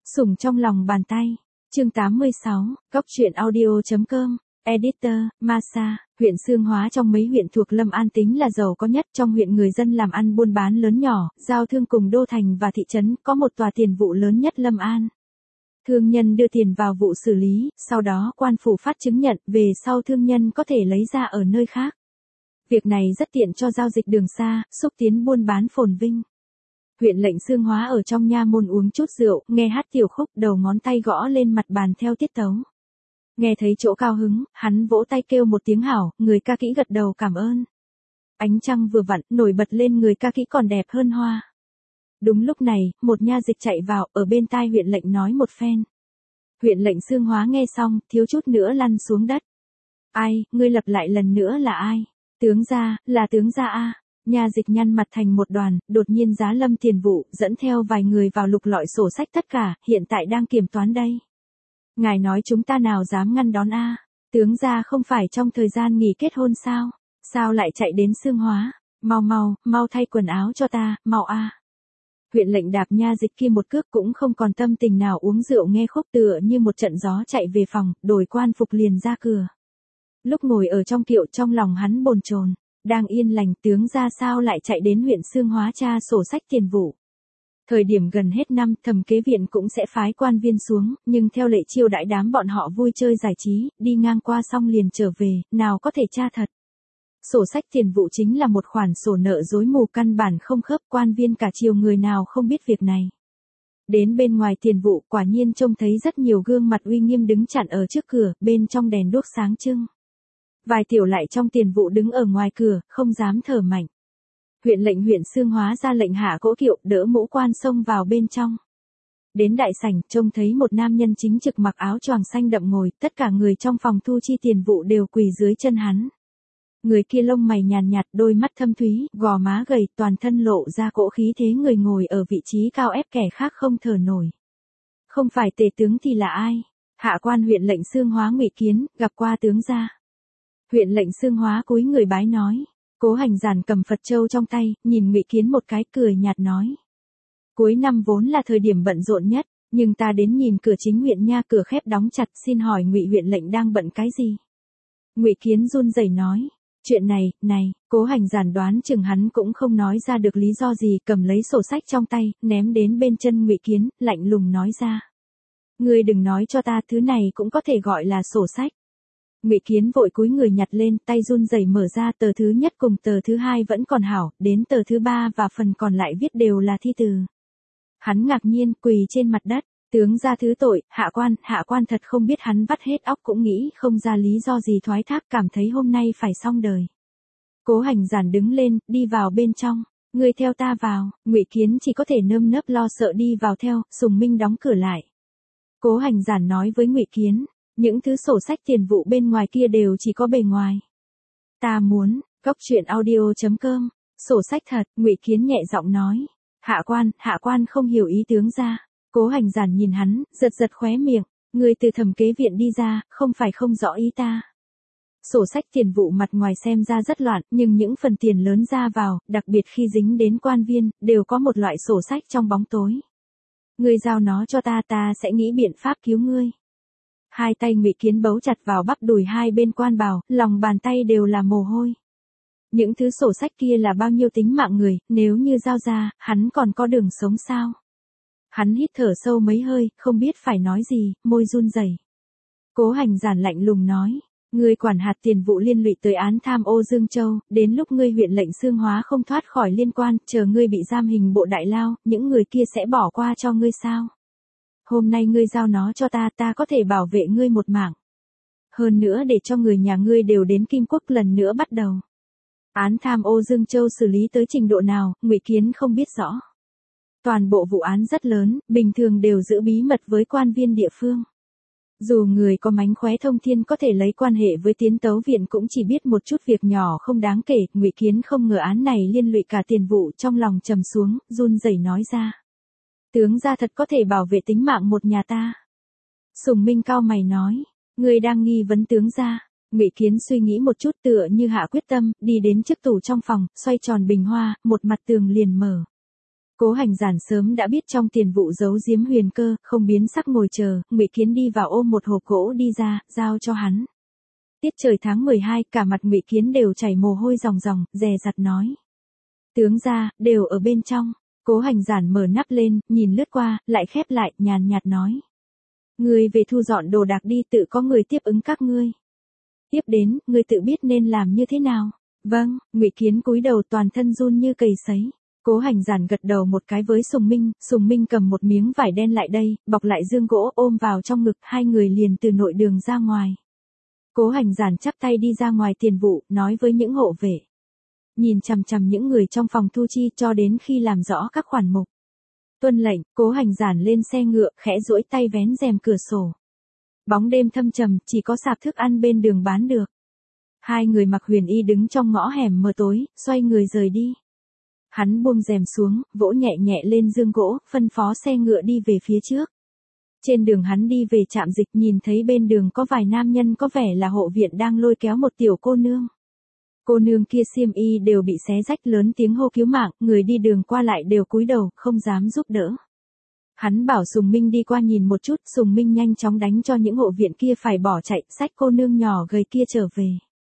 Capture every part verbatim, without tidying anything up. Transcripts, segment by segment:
Sủng trong lòng bàn tay. Chương tám mươi sáu, Góc truyện audio chấm com. Editor, Masa. Huyện Xương Hóa trong mấy huyện thuộc Lâm An tính là giàu có nhất, trong huyện người dân làm ăn buôn bán lớn nhỏ, giao thương cùng đô thành và thị trấn, có một tòa tiền vụ lớn nhất Lâm An. Thương nhân đưa tiền vào vụ xử lý, sau đó quan phủ phát chứng nhận, về sau thương nhân có thể lấy ra ở nơi khác. Việc này rất tiện cho giao dịch đường xa, xúc tiến buôn bán phồn vinh. Huyện lệnh Xương Hóa ở trong nha môn uống chút rượu, nghe hát tiểu khúc, đầu ngón tay gõ lên mặt bàn theo tiết tấu. Nghe thấy chỗ cao hứng, hắn vỗ tay kêu một tiếng hảo, người ca kỹ gật đầu cảm ơn. Ánh trăng vừa vặn, nổi bật lên người ca kỹ còn đẹp hơn hoa. Đúng lúc này, một nha dịch chạy vào, ở bên tai huyện lệnh nói một phen. Huyện lệnh Xương Hóa nghe xong, thiếu chút nữa lăn xuống đất. Ai, ngươi lặp lại lần nữa là ai? Tướng gia, là tướng gia a. Nha dịch nhăn mặt thành một đoàn, đột nhiên giá Lâm tiền vụ, dẫn theo vài người vào lục lọi sổ sách tất cả, hiện tại đang kiểm toán đây. Ngài nói chúng ta nào dám ngăn đón a? Tướng gia không phải trong thời gian nghỉ kết hôn sao? Sao lại chạy đến Xương Hóa? Mau mau, mau thay quần áo cho ta, mau a. Huyện lệnh đạp nha dịch kia một cước cũng không còn tâm tình nào uống rượu nghe khúc, tựa như một trận gió chạy về phòng, đổi quan phục liền ra cửa. Lúc ngồi ở trong kiệu, trong lòng hắn bồn chồn, đang yên lành, tướng gia sao lại chạy đến huyện Xương Hóa tra sổ sách tiền vụ. Thời điểm gần hết năm, thẩm kế viện cũng sẽ phái quan viên xuống, nhưng theo lệ chiêu đãi đám bọn họ vui chơi giải trí, đi ngang qua xong liền trở về, nào có thể tra thật. Sổ sách tiền vụ chính là một khoản sổ nợ rối mù, căn bản không khớp, quan viên cả triều người nào không biết việc này. Đến bên ngoài tiền vụ, quả nhiên trông thấy rất nhiều gương mặt uy nghiêm đứng chặn ở trước cửa, bên trong đèn đuốc sáng trưng. Vài tiểu lại trong tiền vụ đứng ở ngoài cửa, không dám thở mạnh. Huyện lệnh huyện Xương Hóa ra lệnh hạ cỗ kiệu, đỡ mũ quan xông vào bên trong. Đến đại sảnh, trông thấy một nam nhân chính trực mặc áo choàng xanh đậm ngồi, tất cả người trong phòng thu chi tiền vụ đều quỳ dưới chân hắn. Người kia lông mày nhàn nhạt, đôi mắt thâm thúy, gò má gầy, toàn thân lộ ra cỗ khí thế người ngồi ở vị trí cao ép kẻ khác không thở nổi. Không phải tề tướng thì là ai? Hạ quan huyện lệnh Xương Hóa Ngụy Kiến, gặp qua tướng gia. Huyện lệnh Xương Hóa cúi người bái nói. Cố Hành Giản cầm Phật châu trong tay, nhìn Ngụy Kiến một cái, cười nhạt nói. Cuối năm vốn là thời điểm bận rộn nhất, nhưng ta đến nhìn cửa chính huyện nha, cửa khép đóng chặt, xin hỏi Ngụy huyện lệnh đang bận cái gì? Ngụy Kiến run rẩy nói. Chuyện này, này, Cố Hành Giản đoán chừng hắn cũng không nói ra được lý do gì, cầm lấy sổ sách trong tay, ném đến bên chân Ngụy Kiến, lạnh lùng nói ra. Ngươi đừng nói cho ta, thứ này cũng có thể gọi là sổ sách. Ngụy Kiến vội cúi người nhặt lên, tay run rẩy mở ra, tờ thứ nhất cùng tờ thứ hai vẫn còn hảo, đến tờ thứ ba và phần còn lại viết đều là thi từ. Hắn ngạc nhiên, quỳ trên mặt đất, tướng gia thứ tội, hạ quan, hạ quan thật không biết, hắn vắt hết óc cũng nghĩ không ra lý do gì thoái thác, cảm thấy hôm nay phải xong đời. Cố Hành Giản đứng lên, đi vào bên trong, ngươi theo ta vào. Ngụy Kiến chỉ có thể nơm nớp lo sợ đi vào theo, Sùng Minh đóng cửa lại. Cố Hành Giản nói với Ngụy Kiến. Những thứ sổ sách tiền vụ bên ngoài kia đều chỉ có bề ngoài. Ta muốn, Góc truyện audio chấm com, sổ sách thật, Ngụy Kiến nhẹ giọng nói. Hạ quan, hạ quan không hiểu ý tướng gia. Cố Hành Giản nhìn hắn, giật giật khóe miệng, người từ thẩm kế viện đi ra, không phải không rõ ý ta. Sổ sách tiền vụ mặt ngoài xem ra rất loạn, nhưng những phần tiền lớn ra vào, đặc biệt khi dính đến quan viên, đều có một loại sổ sách trong bóng tối. Ngươi giao nó cho ta, ta sẽ nghĩ biện pháp cứu ngươi. Hai tay Ngụy Kiến bấu chặt vào bắp đùi hai bên quan bào, lòng bàn tay đều là mồ hôi. Những thứ sổ sách kia là bao nhiêu tính mạng người, nếu như giao ra, hắn còn có đường sống sao? Hắn hít thở sâu mấy hơi, không biết phải nói gì, môi run rẩy. Cố Hành Giản lạnh lùng nói, ngươi quản hạt tiền vụ liên lụy tới án tham ô Dương Châu, đến lúc ngươi huyện lệnh Xương Hóa không thoát khỏi liên quan, chờ ngươi bị giam hình bộ đại lao, những người kia sẽ bỏ qua cho ngươi sao? Hôm nay ngươi giao nó cho ta, ta có thể bảo vệ ngươi một mạng. Hơn nữa để cho người nhà ngươi đều đến Kim Quốc lần nữa bắt đầu. Án tham ô Dương Châu xử lý tới trình độ nào, Ngụy Kiến không biết rõ. Toàn bộ vụ án rất lớn, bình thường đều giữ bí mật với quan viên địa phương. Dù người có mánh khóe thông thiên có thể lấy quan hệ với Tiến Tấu Viện cũng chỉ biết một chút việc nhỏ không đáng kể, Ngụy Kiến không ngờ án này liên lụy cả tiền vụ, trong lòng trầm xuống, run rẩy nói ra. Tướng gia thật có thể bảo vệ tính mạng một nhà ta. Sùng Minh cao mày nói, ngươi đang nghi vấn tướng gia. Ngụy Kiến suy nghĩ một chút, tựa như hạ quyết tâm, đi đến trước tủ trong phòng, xoay tròn bình hoa, một mặt tường liền mở. Cố Hành Giản sớm đã biết trong tiền vụ giấu giếm Huyền Cơ, không biến sắc ngồi chờ, Ngụy Kiến đi vào ôm một hộp gỗ đi ra, giao cho hắn. Tiết trời tháng mười hai, cả mặt Ngụy Kiến đều chảy mồ hôi ròng ròng, dè dặt nói: "Tướng gia, đều ở bên trong." Cố Hành Giản mở nắp lên, nhìn lướt qua, lại khép lại, nhàn nhạt nói: "Ngươi về thu dọn đồ đạc đi, tự có người tiếp ứng các ngươi. Tiếp đến, ngươi tự biết nên làm như thế nào." "Vâng." Ngụy Kiến cúi đầu toàn thân run như cầy sấy. Cố Hành Giản gật đầu một cái với Sùng Minh, Sùng Minh cầm một miếng vải đen lại đây, bọc lại dương gỗ ôm vào trong ngực, hai người liền từ nội đường ra ngoài. Cố Hành Giản chắp tay đi ra ngoài tiền vụ, nói với những hộ vệ. Nhìn chằm chằm những người trong phòng thu chi cho đến khi làm rõ các khoản mục. Tuân lệnh, Cố Hành Giản lên xe ngựa, khẽ duỗi tay vén rèm cửa sổ. Bóng đêm thâm trầm, chỉ có sạp thức ăn bên đường bán được. Hai người mặc huyền y đứng trong ngõ hẻm mờ tối, xoay người rời đi. Hắn buông rèm xuống, vỗ nhẹ nhẹ lên dương gỗ, phân phó xe ngựa đi về phía trước. Trên đường hắn đi về trạm dịch, nhìn thấy bên đường có vài nam nhân có vẻ là hộ viện đang lôi kéo một tiểu cô nương. Cô nương kia xiêm y đều bị xé rách, lớn tiếng hô cứu mạng, người đi đường qua lại đều cúi đầu, không dám giúp đỡ. Hắn bảo Sùng Minh đi qua nhìn một chút, Sùng Minh nhanh chóng đánh cho những hộ viện kia phải bỏ chạy, xách cô nương nhỏ gầy kia trở về.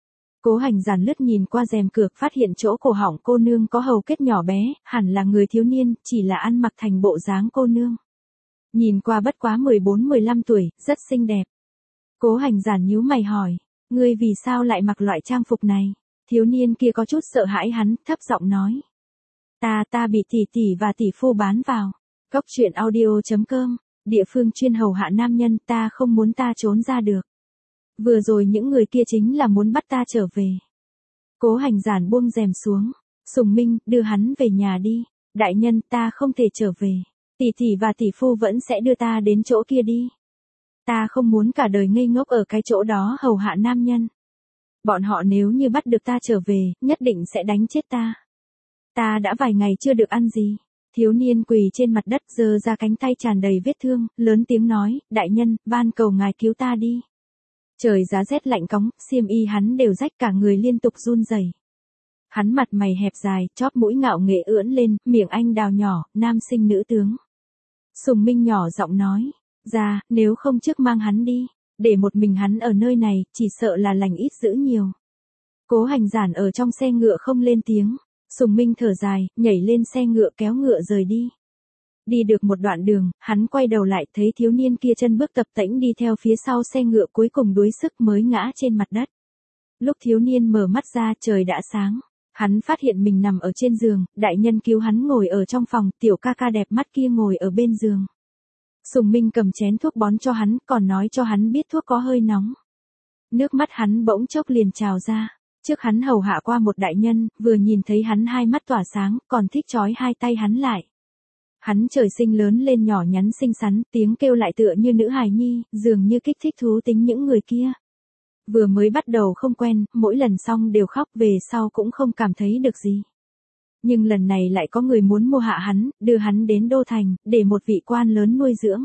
Cố Hành Giản lướt nhìn qua rèm cửa, phát hiện chỗ cổ họng cô nương có hầu kết nhỏ bé, hẳn là người thiếu niên, chỉ là ăn mặc thành bộ dáng cô nương. Nhìn qua bất quá mười bốn mười lăm tuổi, rất xinh đẹp. Cố Hành Giản nhíu mày hỏi, ngươi vì sao lại mặc loại trang phục này? Thiếu niên kia có chút sợ hãi hắn, thấp giọng nói. Ta, ta bị tỷ tỷ và tỷ phu bán vào. Góc truyện audio chấm com, địa phương chuyên hầu hạ nam nhân, ta không muốn ta trốn ra được. Vừa rồi những người kia chính là muốn bắt ta trở về. Cố Hành Giản buông rèm xuống. Sùng Minh, đưa hắn về nhà đi. Đại nhân, ta không thể trở về. Tỷ tỷ và tỷ phu vẫn sẽ đưa ta đến chỗ kia đi. Ta không muốn cả đời ngây ngốc ở cái chỗ đó hầu hạ nam nhân. Bọn họ nếu như bắt được ta trở về, nhất định sẽ đánh chết ta. Ta đã vài ngày chưa được ăn gì. Thiếu niên quỳ trên mặt đất giơ ra cánh tay tràn đầy vết thương, lớn tiếng nói, đại nhân, van cầu ngài cứu ta đi. Trời giá rét lạnh cóng, xiêm y hắn đều rách, cả người liên tục run rẩy. Hắn mặt mày hẹp dài, chóp mũi ngạo nghễ ưỡn lên, miệng anh đào nhỏ, nam sinh nữ tướng. Sùng Minh nhỏ giọng nói, ra, nếu không trước mang hắn đi, để một mình hắn ở nơi này, chỉ sợ là lành ít dữ nhiều. Cố Hành Giản ở trong xe ngựa không lên tiếng. Sùng Minh thở dài, nhảy lên xe ngựa kéo ngựa rời đi. Đi được một đoạn đường, hắn quay đầu lại thấy thiếu niên kia chân bước tập tễnh đi theo phía sau xe ngựa, cuối cùng đuối sức mới ngã trên mặt đất. Lúc thiếu niên mở mắt ra, trời đã sáng. Hắn phát hiện mình nằm ở trên giường, đại nhân cứu hắn ngồi ở trong phòng, tiểu ca ca đẹp mắt kia ngồi ở bên giường. Sùng Minh cầm chén thuốc bón cho hắn, còn nói cho hắn biết thuốc có hơi nóng. Nước mắt hắn bỗng chốc liền trào ra. Trước hắn hầu hạ qua một đại nhân, vừa nhìn thấy hắn hai mắt tỏa sáng, còn thích trói hai tay hắn lại. Hắn trời sinh lớn lên nhỏ nhắn xinh xắn, tiếng kêu lại tựa như nữ hài nhi, dường như kích thích thú tính những người kia. Vừa mới bắt đầu không quen, mỗi lần xong đều khóc, về sau cũng không cảm thấy được gì. Nhưng lần này lại có người muốn mua hạ hắn, đưa hắn đến Đô Thành, để một vị quan lớn nuôi dưỡng.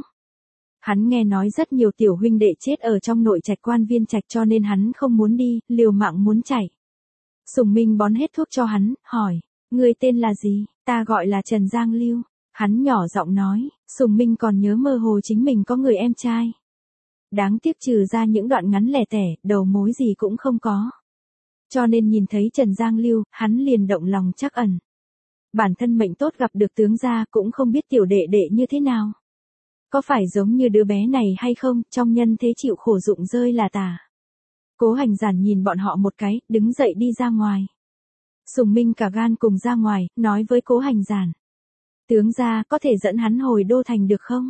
Hắn nghe nói rất nhiều tiểu huynh đệ chết ở trong nội trạch quan viên trạch, cho nên hắn không muốn đi, liều mạng muốn chạy. Sùng Minh bón hết thuốc cho hắn, hỏi, ngươi tên là gì? Ta gọi là Trần Giang Lưu. Hắn nhỏ giọng nói, Sùng Minh còn nhớ mơ hồ chính mình có người em trai. Đáng tiếc trừ ra những đoạn ngắn lẻ tẻ, đầu mối gì cũng không có. Cho nên nhìn thấy Trần Giang Lưu, hắn liền động lòng trắc ẩn. Bản thân mệnh tốt gặp được tướng gia, cũng không biết tiểu đệ đệ như thế nào. Có phải giống như đứa bé này hay không, trong nhân thế chịu khổ dụng rơi là tả. Cố Hành Giản nhìn bọn họ một cái, đứng dậy đi ra ngoài. Sùng Minh cả gan cùng ra ngoài, nói với Cố Hành Giản. Tướng gia, có thể dẫn hắn hồi Đô Thành được không?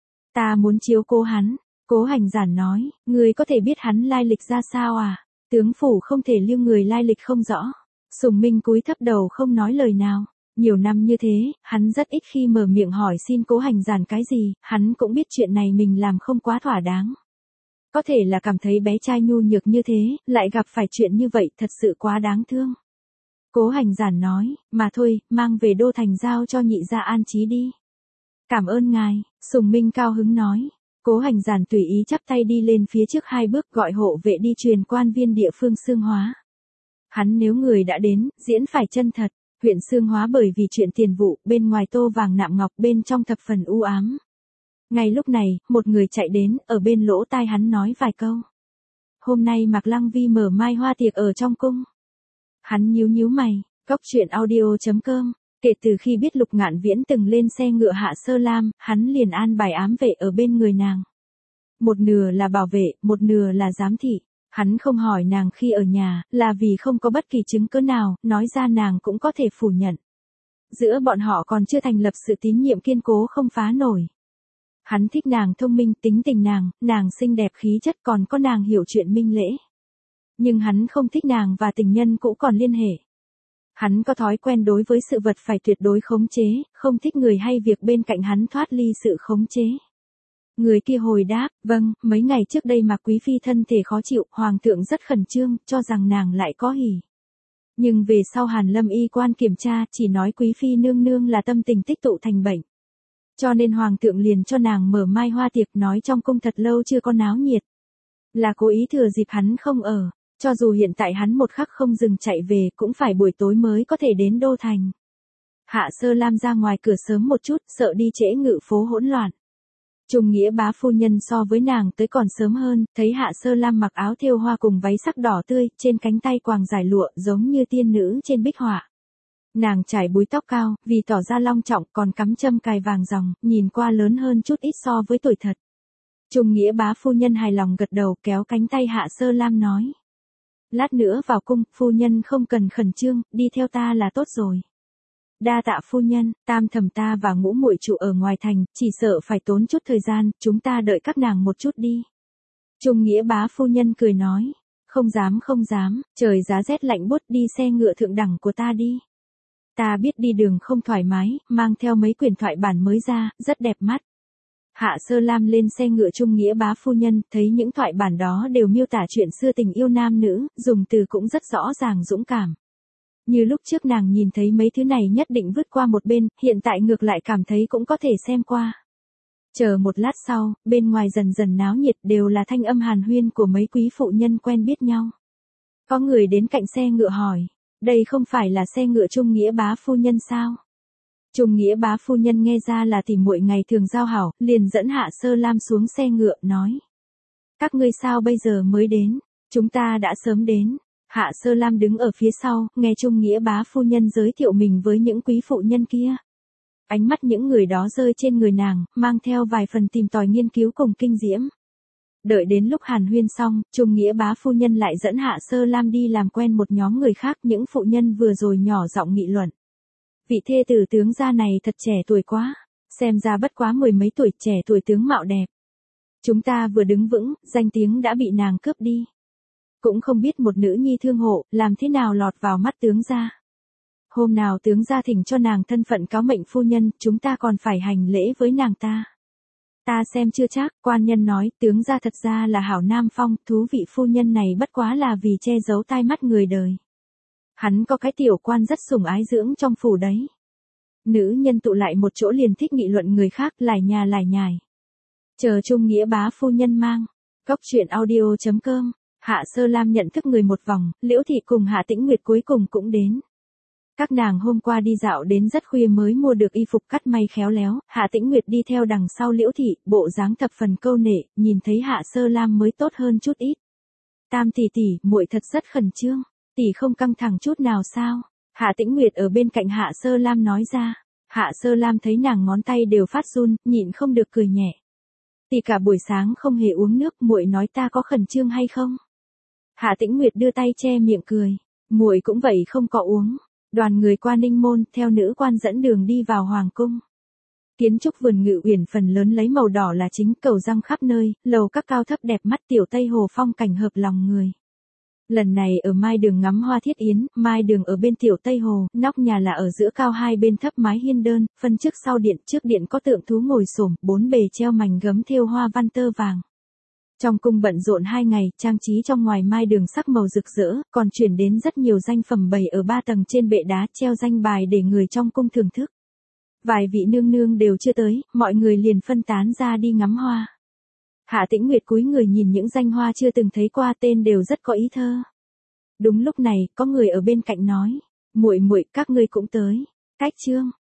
Ta muốn chiếu cố hắn. Cố Hành Giản nói, ngươi có thể biết hắn lai lịch ra sao à? Tướng phủ không thể lưu người lai lịch không rõ. Sùng Minh cúi thấp đầu không nói lời nào. Nhiều năm như thế, hắn rất ít khi mở miệng hỏi xin Cố Hành Giản cái gì, hắn cũng biết chuyện này mình làm không quá thỏa đáng. Có thể là cảm thấy bé trai nhu nhược như thế, lại gặp phải chuyện như vậy, thật sự quá đáng thương. Cố Hành Giản nói, mà thôi, mang về Đô Thành giao cho nhị gia an trí đi. Cảm ơn ngài, Sùng Minh cao hứng nói. Cố Hành Giản tùy ý chắp tay đi lên phía trước hai bước, gọi hộ vệ đi truyền quan viên địa phương Xương Hóa. Hắn nếu người đã đến, diễn phải chân thật. Huyện Xương Hóa bởi vì chuyện tiền vụ, bên ngoài tô vàng nạm ngọc, bên trong thập phần u ám. Ngay lúc này, một người chạy đến, ở bên lỗ tai hắn nói vài câu. Hôm nay Mạc Lăng Vi mở mai hoa tiệc ở trong cung. Hắn nhíu nhíu mày, Cóc truyện audio chấm com. Kể từ khi biết Lục Ngạn Viễn từng lên xe ngựa Hạ Sơ Lam, hắn liền an bài ám vệ ở bên người nàng. Một nửa là bảo vệ, một nửa là giám thị. Hắn không hỏi nàng khi ở nhà, là vì không có bất kỳ chứng cứ nào, nói ra nàng cũng có thể phủ nhận. Giữa bọn họ còn chưa thành lập sự tín nhiệm kiên cố không phá nổi. Hắn thích nàng thông minh, tính tình nàng, nàng xinh đẹp khí chất, còn có nàng hiểu chuyện minh lễ. Nhưng hắn không thích nàng và tình nhân cũ còn liên hệ. Hắn có thói quen đối với sự vật phải tuyệt đối khống chế, không thích người hay việc bên cạnh hắn thoát ly sự khống chế. Người kia hồi đáp, vâng, mấy ngày trước đây mà quý phi thân thể khó chịu, hoàng thượng rất khẩn trương, cho rằng nàng lại có hỉ. Nhưng về sau Hàn Lâm y quan kiểm tra, chỉ nói quý phi nương nương là tâm tình tích tụ thành bệnh. Cho nên hoàng thượng liền cho nàng mở mai hoa tiệc, nói trong cung thật lâu chưa có náo nhiệt. Là cố ý thừa dịp hắn không ở, cho dù hiện tại hắn một khắc không dừng chạy về, cũng phải buổi tối mới có thể đến đô thành. Hạ Sơ Lam ra ngoài cửa sớm một chút, sợ đi trễ ngự phố hỗn loạn. Trung Nghĩa bá phu nhân so với nàng tới còn sớm hơn, thấy Hạ Sơ Lam mặc áo thêu hoa cùng váy sắc đỏ tươi, trên cánh tay quàng dài lụa giống như tiên nữ trên bích họa. Nàng trải búi tóc cao, vì tỏ ra long trọng, còn cắm châm cài vàng ròng, nhìn qua lớn hơn chút ít so với tuổi thật. Trung Nghĩa bá phu nhân hài lòng gật đầu, kéo cánh tay Hạ Sơ Lam nói. Lát nữa vào cung, phu nhân không cần khẩn trương, đi theo ta là tốt rồi. Đa tạ phu nhân, tam thẩm ta và ngũ muội trụ ở ngoài thành, chỉ sợ phải tốn chút thời gian, chúng ta đợi các nàng một chút đi. Trung Nghĩa bá phu nhân cười nói, không dám không dám, trời giá rét lạnh buốt, đi xe ngựa thượng đẳng của ta đi. Ta biết đi đường không thoải mái, mang theo mấy quyển thoại bản mới ra, rất đẹp mắt. Hạ Sơ Lam lên xe ngựa Trung Nghĩa bá phu nhân, thấy những thoại bản đó đều miêu tả chuyện xưa tình yêu nam nữ, dùng từ cũng rất rõ ràng dũng cảm. Như lúc trước nàng nhìn thấy mấy thứ này nhất định vứt qua một bên, hiện tại ngược lại cảm thấy cũng có thể xem qua. Chờ một lát sau, bên ngoài dần dần náo nhiệt, đều là thanh âm hàn huyên của mấy quý phụ nhân quen biết nhau. Có người đến cạnh xe ngựa hỏi, đây không phải là xe ngựa Trung Nghĩa bá phu nhân sao? Trung Nghĩa bá phu nhân nghe ra là tỉ muội ngày thường giao hảo, liền dẫn Hạ Sơ Lam xuống xe ngựa, nói. Các ngươi sao bây giờ mới đến? Chúng ta đã sớm đến. Hạ Sơ Lam đứng ở phía sau, nghe Trung Nghĩa bá phu nhân giới thiệu mình với những quý phụ nhân kia. Ánh mắt những người đó rơi trên người nàng, mang theo vài phần tìm tòi nghiên cứu cùng kinh diễm. Đợi đến lúc hàn huyên xong, Trung Nghĩa bá phu nhân lại dẫn Hạ Sơ Lam đi làm quen một nhóm người khác, những phụ nhân vừa rồi nhỏ giọng nghị luận. Vị thê tử tướng gia này thật trẻ tuổi quá, xem ra bất quá mười mấy tuổi, trẻ tuổi tướng mạo đẹp. Chúng ta vừa đứng vững, danh tiếng đã bị nàng cướp đi. Cũng không biết một nữ nhi thương hộ, làm thế nào lọt vào mắt tướng gia. Hôm nào tướng gia thỉnh cho nàng thân phận cáo mệnh phu nhân, chúng ta còn phải hành lễ với nàng ta. Ta xem chưa chắc, quan nhân nói, tướng gia thật ra là hảo nam phong, thú vị phu nhân này bất quá là vì che giấu tai mắt người đời. Hắn có cái tiểu quan rất sủng ái dưỡng trong phủ đấy. Nữ nhân tụ lại một chỗ liền thích nghị luận người khác, lải nhà lải nhải. Chờ Trung Nghĩa bá phu nhân mang. Cóc truyện audio chấm com. Hạ Sơ Lam nhận thức người một vòng, Liễu Thị cùng Hạ Tĩnh Nguyệt cuối cùng cũng đến. Các nàng hôm qua đi dạo đến rất khuya mới mua được y phục cắt may khéo léo, Hạ Tĩnh Nguyệt đi theo đằng sau Liễu Thị, bộ dáng thập phần câu nệ, nhìn thấy Hạ Sơ Lam mới tốt hơn chút ít. Tam tỷ tỷ, muội thật rất khẩn trương, tỷ không căng thẳng chút nào sao? Hạ Tĩnh Nguyệt ở bên cạnh Hạ Sơ Lam nói ra. Hạ Sơ Lam thấy nàng ngón tay đều phát run, nhịn không được cười nhẹ. Tỷ cả buổi sáng không hề uống nước, muội nói ta có khẩn trương hay không? Hạ Tĩnh Nguyệt đưa tay che miệng cười, muội cũng vậy không có uống. Đoàn người qua Ninh Môn, theo nữ quan dẫn đường đi vào hoàng cung. Kiến trúc vườn Ngự Uyển phần lớn lấy màu đỏ là chính, cầu răng khắp nơi, lầu các cao thấp đẹp mắt, tiểu Tây Hồ phong cảnh hợp lòng người. Lần này ở Mai Đường ngắm hoa thiết yến, Mai Đường ở bên tiểu Tây Hồ, nóc nhà là ở giữa cao hai bên thấp mái hiên đơn, phân trước sau điện, trước điện có tượng thú ngồi xổm, bốn bề treo mảnh gấm thêu hoa văn tơ vàng. Trong cung bận rộn hai ngày, trang trí trong ngoài Mai Đường sắc màu rực rỡ, còn chuyển đến rất nhiều danh phẩm bày ở ba tầng trên bệ đá, treo danh bài để người trong cung thưởng thức. Vài vị nương nương đều chưa tới, mọi người liền phân tán ra đi ngắm hoa. Hạ Tĩnh Nguyệt cúi người nhìn những danh hoa chưa từng thấy qua, tên đều rất có ý thơ. Đúng lúc này, có người ở bên cạnh nói, Muội muội các ngươi cũng tới. Cách chương